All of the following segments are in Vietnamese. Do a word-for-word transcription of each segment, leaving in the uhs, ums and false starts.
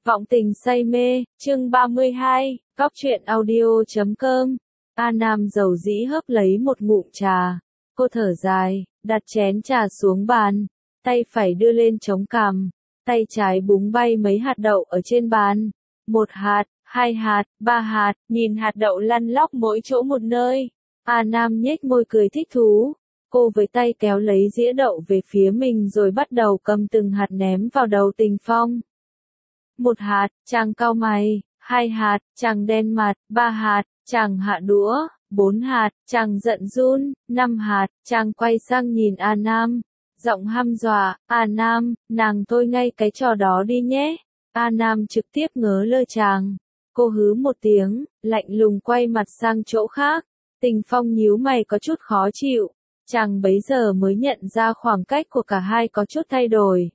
Vọng tình say mê, chương ba mươi hai, Cóc truyện audio chấm com. A Nam dầu dĩ hớp lấy một ngụm trà. Cô thở dài, đặt chén trà xuống bàn, tay phải đưa lên chống cằm, tay trái búng bay mấy hạt đậu ở trên bàn. Một hạt, hai hạt, ba hạt, nhìn hạt đậu lăn lóc mỗi chỗ một nơi. A Nam nhếch môi cười thích thú. Cô với tay kéo lấy dĩa đậu về phía mình rồi bắt đầu cầm từng hạt ném vào đầu Tình Phong. Một hạt, chàng cau mày, hai hạt, chàng đen mặt, ba hạt, chàng hạ đũa, bốn hạt, chàng giận run, năm hạt, chàng quay sang nhìn A Nam, giọng hăm dọa, A Nam, nàng thôi ngay cái trò đó đi nhé. A Nam trực tiếp ngớ lơ chàng. Cô hứ một tiếng, lạnh lùng quay mặt sang chỗ khác. Tình Phong nhíu mày có chút khó chịu. Chàng bấy giờ mới nhận ra khoảng cách của cả hai có chút thay đổi.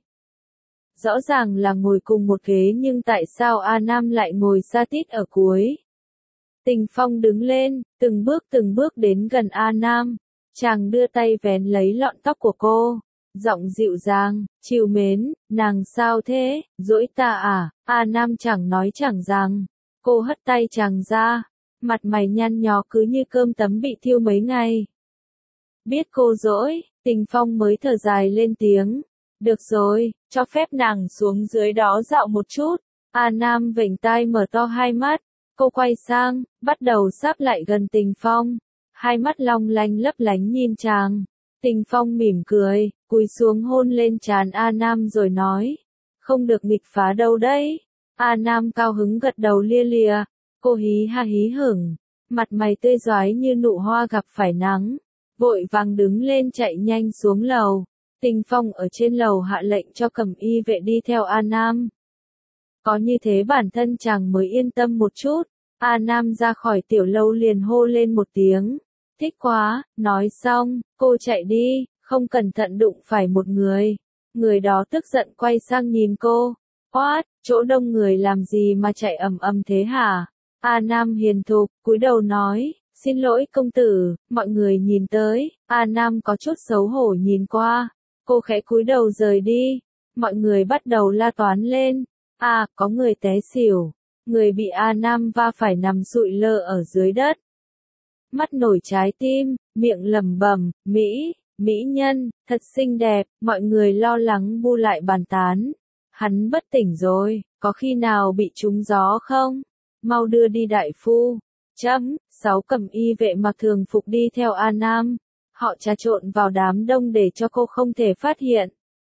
Rõ ràng là ngồi cùng một ghế nhưng tại sao A Nam lại ngồi xa tít ở cuối? Tình Phong đứng lên, từng bước từng bước đến gần A Nam. Chàng đưa tay vén lấy lọn tóc của cô. Giọng dịu dàng, trìu mến, nàng sao thế, dỗi ta à? A Nam chẳng nói chẳng rằng. Cô hất tay chàng ra. Mặt mày nhăn nhó cứ như cơm tấm bị thiêu mấy ngày. Biết cô dỗi, Tình Phong mới thở dài lên tiếng. Được rồi, cho phép nàng xuống dưới đó dạo một chút. A Nam vểnh tai mở to hai mắt. Cô quay sang, bắt đầu sáp lại gần Tình Phong. Hai mắt long lanh lấp lánh nhìn chàng. Tình Phong mỉm cười, cúi xuống hôn lên trán A Nam rồi nói. Không được nghịch phá đâu đấy. A Nam cao hứng gật đầu lia lịa. Cô hí ha hí hửng. Mặt mày tươi rói như nụ hoa gặp phải nắng. Vội vàng đứng lên chạy nhanh xuống lầu. Tình Phong ở trên lầu hạ lệnh cho cầm y vệ đi theo A Nam. Có như thế bản thân chàng mới yên tâm một chút. A Nam ra khỏi tiểu lâu liền hô lên một tiếng. Thích quá, nói xong, cô chạy đi, không cẩn thận đụng phải một người. Người đó tức giận quay sang nhìn cô. What, chỗ đông người làm gì mà chạy ầm ầm thế hả? A Nam hiền thục, cúi đầu nói. Xin lỗi công tử, mọi người nhìn tới. A Nam có chút xấu hổ nhìn qua. Cô khẽ cúi đầu rời đi. Mọi người bắt đầu la toán lên. À, có người té xỉu. Người bị A Nam va phải nằm sụi lơ ở dưới đất. Mắt nổi trái tim, miệng lẩm bẩm, Mỹ, mỹ nhân, thật xinh đẹp. Mọi người lo lắng bu lại bàn tán. Hắn bất tỉnh rồi, có khi nào bị trúng gió không? Mau đưa đi đại phu. Chấm, sáu cầm y vệ mặc thường phục đi theo A Nam. Họ trà trộn vào đám đông để cho cô không thể phát hiện.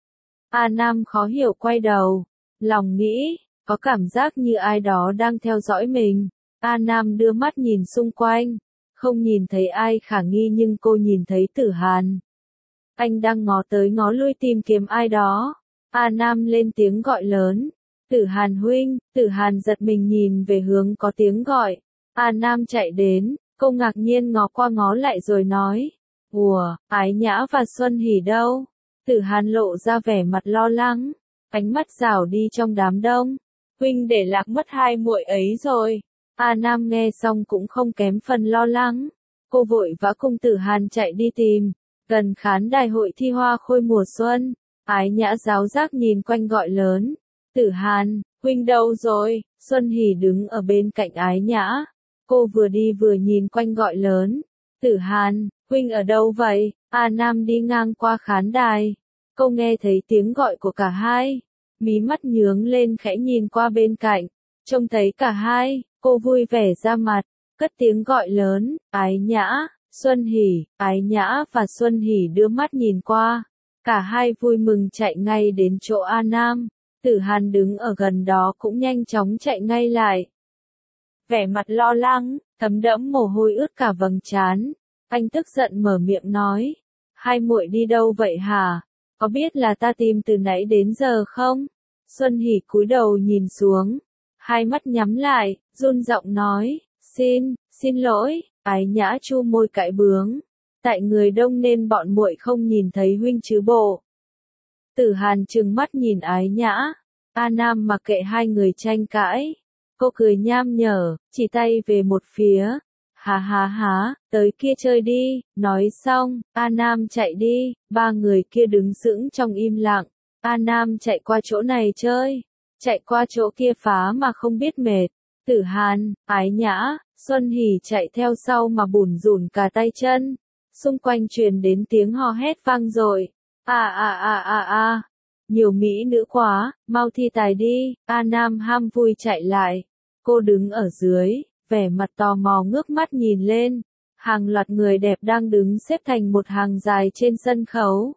A Nam khó hiểu quay đầu. Lòng nghĩ, có cảm giác như ai đó đang theo dõi mình. A Nam đưa mắt nhìn xung quanh. Không nhìn thấy ai khả nghi nhưng cô nhìn thấy Tử Hàn. Anh đang ngó tới ngó lui tìm kiếm ai đó. A Nam lên tiếng gọi lớn. Tử Hàn huynh, Tử Hàn giật mình nhìn về hướng có tiếng gọi. A Nam chạy đến, cô ngạc nhiên ngó qua ngó lại rồi nói. Ủa, Ái Nhã và Xuân Hỷ đâu? Tử Hàn lộ ra vẻ mặt lo lắng, ánh mắt rảo đi trong đám đông. Huynh để lạc mất hai muội ấy rồi. A Nam nghe xong cũng không kém phần lo lắng. Cô vội vã cùng Tử Hàn chạy đi tìm. Gần khán đài hội thi hoa khôi mùa xuân, Ái Nhã giáo giác nhìn quanh gọi lớn. Tử Hàn, huynh đâu rồi? Xuân Hỷ đứng ở bên cạnh Ái Nhã. Cô vừa đi vừa nhìn quanh gọi lớn. Tử Hàn, huynh ở đâu vậy? A Nam đi ngang qua khán đài. Cô nghe thấy tiếng gọi của cả hai. Mí mắt nhướng lên khẽ nhìn qua bên cạnh. Trông thấy cả hai, cô vui vẻ ra mặt. Cất tiếng gọi lớn, Ái Nhã, Xuân Hỷ. Ái Nhã và Xuân Hỷ đưa mắt nhìn qua. Cả hai vui mừng chạy ngay đến chỗ A Nam. Tử Hàn đứng ở gần đó cũng nhanh chóng chạy ngay lại. Vẻ mặt lo lắng, thấm đẫm mồ hôi ướt cả vầng trán. Anh tức giận mở miệng nói. Hai muội đi đâu vậy hả? Có biết là ta tìm từ nãy đến giờ không? Xuân Hỷ cúi đầu nhìn xuống. Hai mắt nhắm lại, run giọng nói. Xin, xin lỗi. Ái Nhã chu môi cãi bướng. Tại người đông nên bọn muội không nhìn thấy huynh chứ bộ. Tử Hàn trừng mắt nhìn Ái Nhã. A Nam mặc kệ hai người tranh cãi. Cô cười nham nhở, chỉ tay về một phía. Há há há, tới kia chơi đi. Nói xong, A Nam chạy đi. Ba người kia đứng sững trong im lặng. A Nam chạy qua chỗ này chơi. chạy qua chỗ kia phá mà không biết mệt. Tử Hàn, Ái Nhã, Xuân Hỷ chạy theo sau mà bủn rủn cả tay chân. Xung quanh truyền đến tiếng hò hét vang dội. À à à à à, nhiều mỹ nữ quá, mau thi tài đi. A Nam ham vui chạy lại. Cô đứng ở dưới, vẻ mặt tò mò ngước mắt nhìn lên. Hàng loạt người đẹp đang đứng xếp thành một hàng dài trên sân khấu.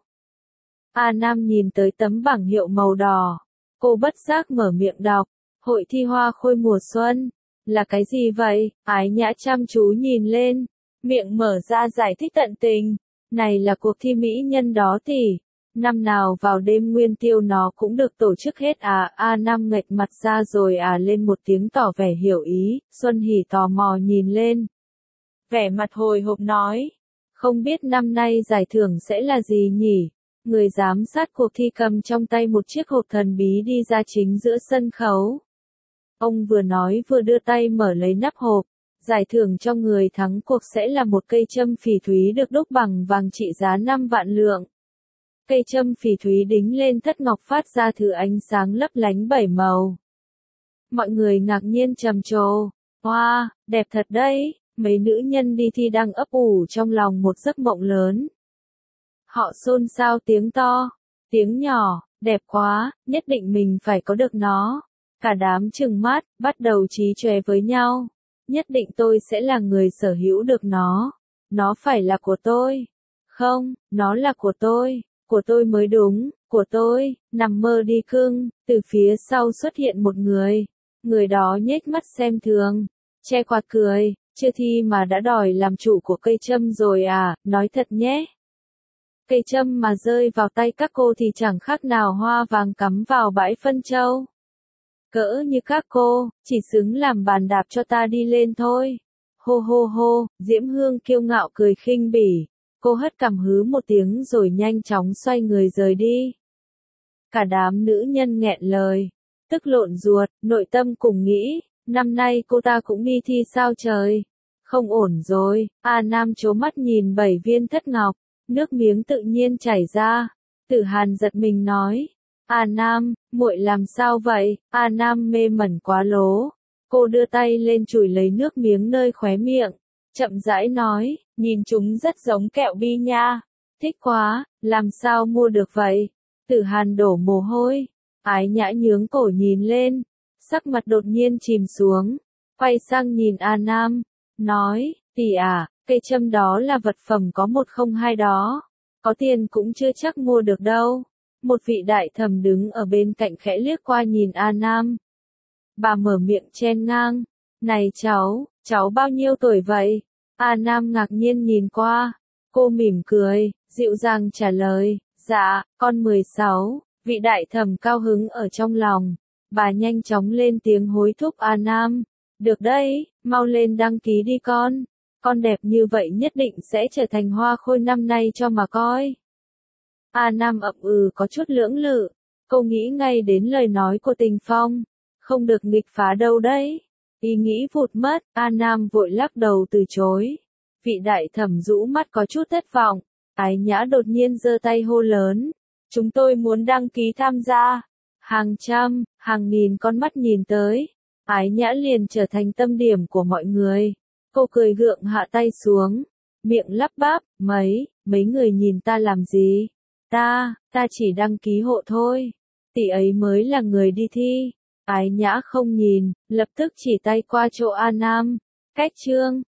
A Nam nhìn tới tấm bảng hiệu màu đỏ. Cô bất giác mở miệng đọc. Hội thi hoa khôi mùa xuân. Là cái gì vậy? Ái Nhã chăm chú nhìn lên. Miệng mở ra giải thích tận tình. Này là cuộc thi mỹ nhân đó tỷ. Năm nào vào đêm nguyên tiêu nó cũng được tổ chức hết à. A Nam nghệch mặt ra rồi à lên một tiếng tỏ vẻ hiểu ý. Xuân Hỷ tò mò nhìn lên. Vẻ mặt hồi hộp nói. Không biết năm nay giải thưởng sẽ là gì nhỉ? Người giám sát cuộc thi cầm trong tay một chiếc hộp thần bí đi ra chính giữa sân khấu. Ông vừa nói vừa đưa tay mở lấy nắp hộp. Giải thưởng cho người thắng cuộc sẽ là một cây châm phỉ thúy được đúc bằng vàng trị giá năm vạn lượng. Cây châm phỉ thúy đính lên thất ngọc phát ra thứ ánh sáng lấp lánh bảy màu. Mọi người ngạc nhiên trầm trồ. Wow, đẹp thật đấy. Mấy nữ nhân đi thi đang ấp ủ trong lòng một giấc mộng lớn. Họ xôn xao tiếng to, tiếng nhỏ, đẹp quá, nhất định mình phải có được nó. Cả đám trừng mắt, bắt đầu chí chóe với nhau. Nhất định tôi sẽ là người sở hữu được nó. Nó phải là của tôi. Không, nó là của tôi. Của tôi mới đúng, của tôi. Nằm mơ đi cưng. Từ phía sau xuất hiện một người. Người đó nhếch mắt xem thường. Che quạt cười. Chưa thi mà đã đòi làm chủ của cây châm rồi à, nói thật nhé. Cây châm mà rơi vào tay các cô thì chẳng khác nào hoa vàng cắm vào bãi phân châu. Cỡ như các cô, chỉ xứng làm bàn đạp cho ta đi lên thôi. Hô hô hô, Diễm Hương kiêu ngạo cười khinh bỉ. Cô hất cằm hứ một tiếng rồi nhanh chóng xoay người rời đi. Cả đám nữ nhân nghẹn lời, tức lộn ruột, nội tâm cùng nghĩ, năm nay cô ta cũng đi thi sao trời. Không ổn rồi. A Nam trố mắt nhìn bảy viên thất ngọc, nước miếng tự nhiên chảy ra. Tử Hàn giật mình nói, A Nam, muội làm sao vậy? A Nam mê mẩn quá lố. Cô đưa tay lên chùi lấy nước miếng nơi khóe miệng, chậm rãi nói, nhìn chúng rất giống kẹo bi nha. Thích quá, làm sao mua được vậy? Tử Hàn đổ mồ hôi. Ái Nhã nhướng cổ nhìn lên, sắc mặt đột nhiên chìm xuống, quay sang nhìn A Nam, nói, tỷ à, cây châm đó là vật phẩm có một không hai đó, có tiền cũng chưa chắc mua được đâu. Một vị đại thẩm đứng ở bên cạnh khẽ liếc qua nhìn A Nam. Bà mở miệng chen ngang, này cháu, cháu bao nhiêu tuổi vậy? A Nam ngạc nhiên nhìn qua, cô mỉm cười, dịu dàng trả lời, dạ, con mười sáu. Vị đại thẩm cao hứng ở trong lòng, bà nhanh chóng lên tiếng hối thúc A Nam. Được đấy, mau lên đăng ký đi con. Con đẹp như vậy nhất định sẽ trở thành hoa khôi năm nay cho mà coi. A Nam ậm ừ có chút lưỡng lự. Cô nghĩ ngay đến lời nói của Tình Phong. Không được nghịch phá đâu đấy. Ý nghĩ vụt mất, A Nam vội lắc đầu từ chối. Vị đại thẩm rũ mắt có chút thất vọng. Ái Nhã đột nhiên giơ tay hô lớn. Chúng tôi muốn đăng ký tham gia. Hàng trăm, hàng nghìn con mắt nhìn tới. Ái Nhã liền trở thành tâm điểm của mọi người. Cô cười gượng hạ tay xuống. Miệng lắp bắp, mấy, mấy người nhìn ta làm gì? Ta, ta chỉ đăng ký hộ thôi. Tỷ ấy mới là người đi thi. Ái Nhã không nhìn, lập tức chỉ tay qua chỗ A Nam. Cách chương.